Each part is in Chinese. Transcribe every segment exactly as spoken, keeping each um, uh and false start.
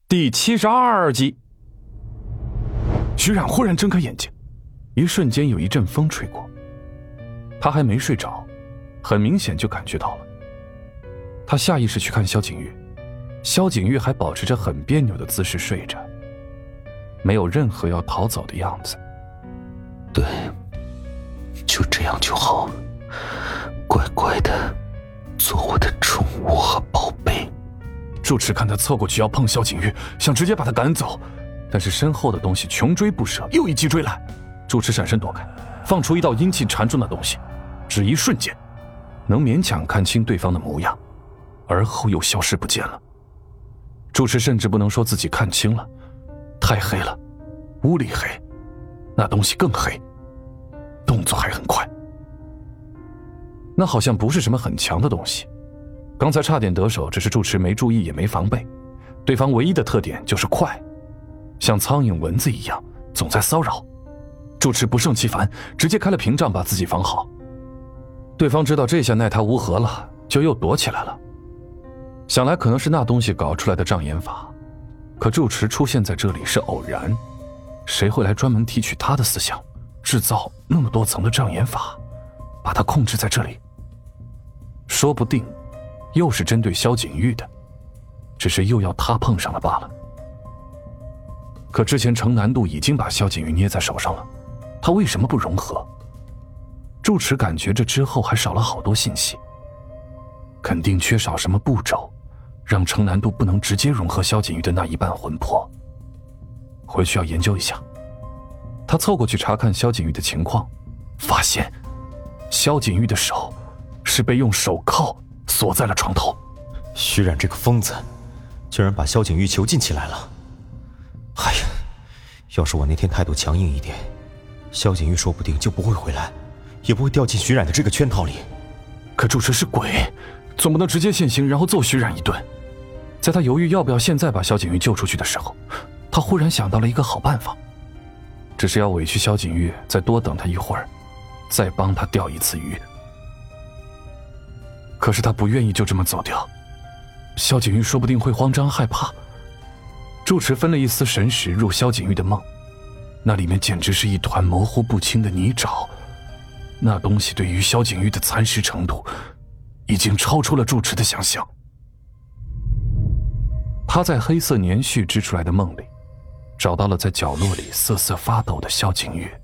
第七十二集。徐冉忽然睁开眼睛，一瞬间有一阵风吹过，他还没睡着，很明显就感觉到了。他下意识去看萧景玉，萧景玉还保持着很别扭的姿势睡着，没有任何要逃走的样子。 对，就这样就好，乖乖的做我的宠物和宝贝。 住持看他凑过去要碰萧景玉，想直接把他赶走，但是身后的东西穷追不舍，又一击追来。住持闪身躲开，放出一道阴气缠住那东西，只一瞬间能勉强看清对方的模样，而后又消失不见了。住持甚至不能说自己看清了，太黑了，屋里黑，那东西更黑，动作还很快。那好像不是什么很强的东西，刚才差点得手，只是住持没注意也没防备。对方唯一的特点就是快，像苍蝇蚊子一样总在骚扰。住持不胜其烦，直接开了屏障把自己防好。对方知道这下奈他无何了，就又躲起来了。想来可能是那东西搞出来的障眼法，可住持出现在这里是偶然，谁会来专门提取他的思想，制造那么多层的障眼法，把他控制在这里？说不定又是针对萧景玉的，只是又要他碰上了罢了。可之前程南渡已经把萧景玉捏在手上了，他为什么不融合？住持感觉这之后还少了好多信息，肯定缺少什么步骤，让程南渡不能直接融合萧景玉的那一半魂魄。回去要研究一下。他凑过去查看萧景玉的情况，发现萧景玉的手是被用手铐锁在了床头。 徐冉这个疯子，居然把萧景玉囚禁起来了。哎呀，要是我那天态度强硬一点，萧景玉说不定就不会回来，也不会掉进徐冉的这个圈套里。 可住持是鬼，总不能直接现形然后揍徐冉一顿。在他犹豫要不要现在把萧景玉救出去的时候，他忽然想到了一个好办法，只是要委屈萧景玉再多等他一会儿，再帮他钓一次鱼。可是他不愿意就这么走掉，萧景玉说不定会慌张害怕。住持分了一丝神识入萧景玉的梦，那里面简直是一团模糊不清的泥沼，那东西对于萧景玉的蚕食程度已经超出了住持的想象。他在黑色年絮织出来的梦里找到了在角落里瑟瑟发抖的萧景玉。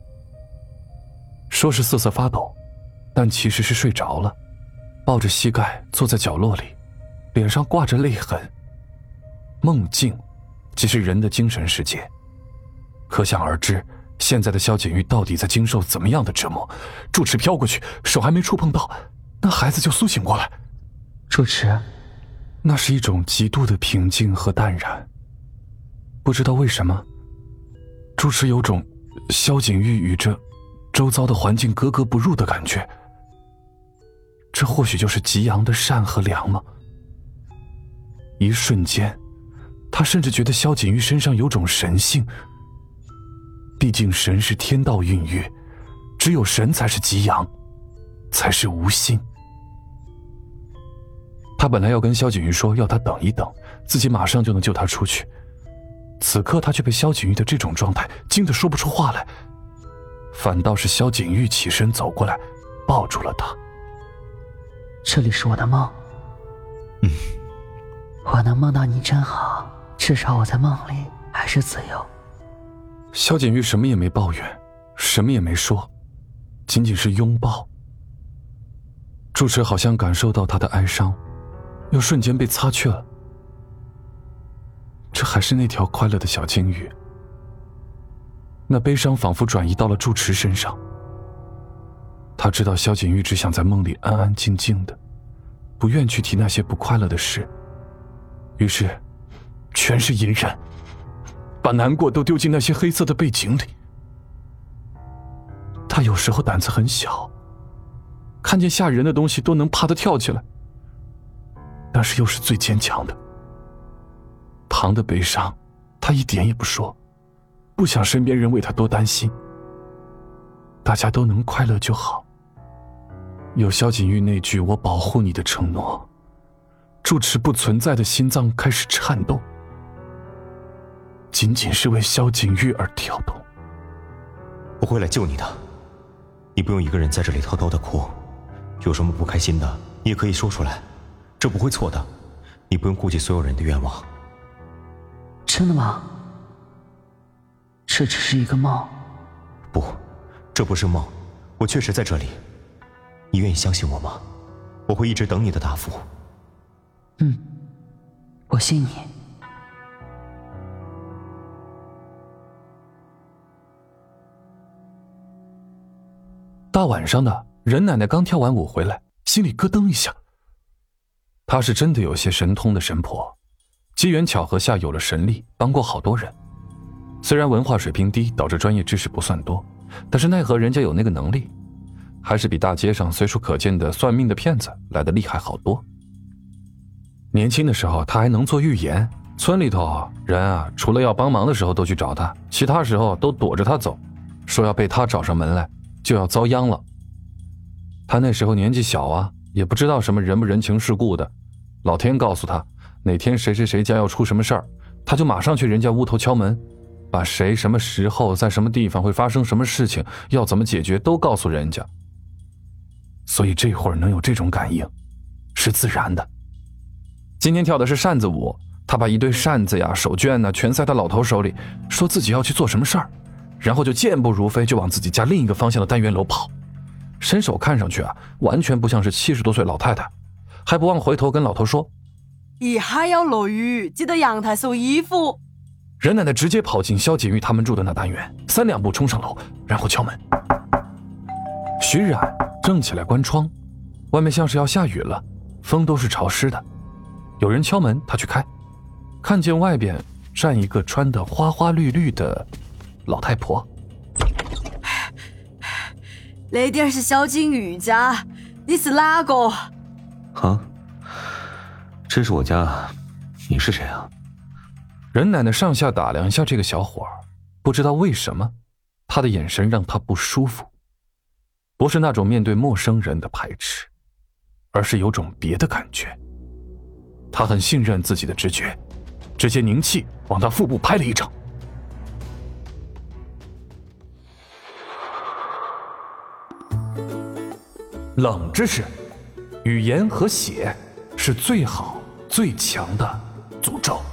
说是瑟瑟发抖，但其实是睡着了，抱着膝盖坐在角落里，脸上挂着泪痕。梦境即是人的精神世界，可想而知现在的萧景玉到底在经受怎么样的折磨。住持飘过去，手还没触碰到，那孩子就苏醒过来。 住持， 那是一种极度的平静和淡然。不知道为什么，住持有种萧景玉与这周遭的环境格格不入的感觉。这或许就是极阳的善和良吗？一瞬间，他甚至觉得萧景玉身上有种神性。毕竟神是天道孕育，只有神才是极阳，才是无心。他本来要跟萧景玉说要他等一等，自己马上就能救他出去，此刻他却被萧景玉的这种状态惊得说不出话来，反倒是萧景玉起身走过来抱住了他。 这里是我的梦。 嗯， 我能梦到你真好，至少我在梦里还是自由。 萧景玉什么也没抱怨，什么也没说，仅仅是拥抱。住持好像感受到他的哀伤，又瞬间被擦去了。这还是那条快乐的小金鱼，那悲伤仿佛转移到了住持身上。他知道萧景玉只想在梦里安安静静的，不愿去提那些不快乐的事，于是全是隐忍，把难过都丢进那些黑色的背景里。他有时候胆子很小，看见吓人的东西都能怕得跳起来，但是又是最坚强的。旁的悲伤他一点也不说，不想身边人为他多担心，大家都能快乐就好。有萧景玉那句我保护你的承诺，住持不存在的心脏开始颤动， 仅仅是为萧景玉而跳动。 我会来救你的，你不用一个人在这里偷偷的哭，有什么不开心的，你也可以说出来，这不会错的，你不用顾及所有人的愿望。 真的吗？这只是一个梦？ 不，这不是梦，我确实在这里。你愿意相信我吗？我会一直等你的答复。 嗯，我信你。 大晚上的，任奶奶刚跳完舞回来，心里咯噔一下。她是真的有些神通的神婆，机缘巧合下有了神力，帮过好多人。虽然文化水平低，导致专业知识不算多，但是奈何人家有那个能力，还是比大街上随处可见的算命的骗子来得厉害好多。年轻的时候他还能做预言，村里头人啊，除了要帮忙的时候都去找他，其他时候都躲着他走，说要被他找上门来就要遭殃了。他那时候年纪小啊，也不知道什么人不人情世故的，老天告诉他哪天谁谁谁家要出什么事儿，他就马上去人家屋头敲门，把谁什么时候在什么地方会发生什么事情，要怎么解决都告诉人家。所以这会儿能有这种感应是自然的。今天跳的是扇子舞，他把一堆扇子呀手绢呐全塞他老头手里，说自己要去做什么事儿，然后就健步如飞就往自己家另一个方向的单元楼跑。身手看上去啊完全不像是七十多岁老太太，还不忘回头跟老头说， 一会儿要落雨，记得阳台收衣服。 任奶奶直接跑进萧景玉他们住的那单元，三两步冲上楼，然后敲门。徐冉正起来关窗，外面像是要下雨了，风都是潮湿的。有人敲门，他去开，看见外边站一个穿得花花绿绿的老太婆。 那点是萧景玉家，你是哪个？ 啊，这是我家，你是谁啊？ 任奶奶上下打量一下这个小伙儿，不知道为什么，他的眼神让他不舒服，不是那种面对陌生人的排斥，而是有种别的感觉。他很信任自己的直觉，直接凝气往他腹部拍了一掌。冷知识，语言和血是最好最强的诅咒。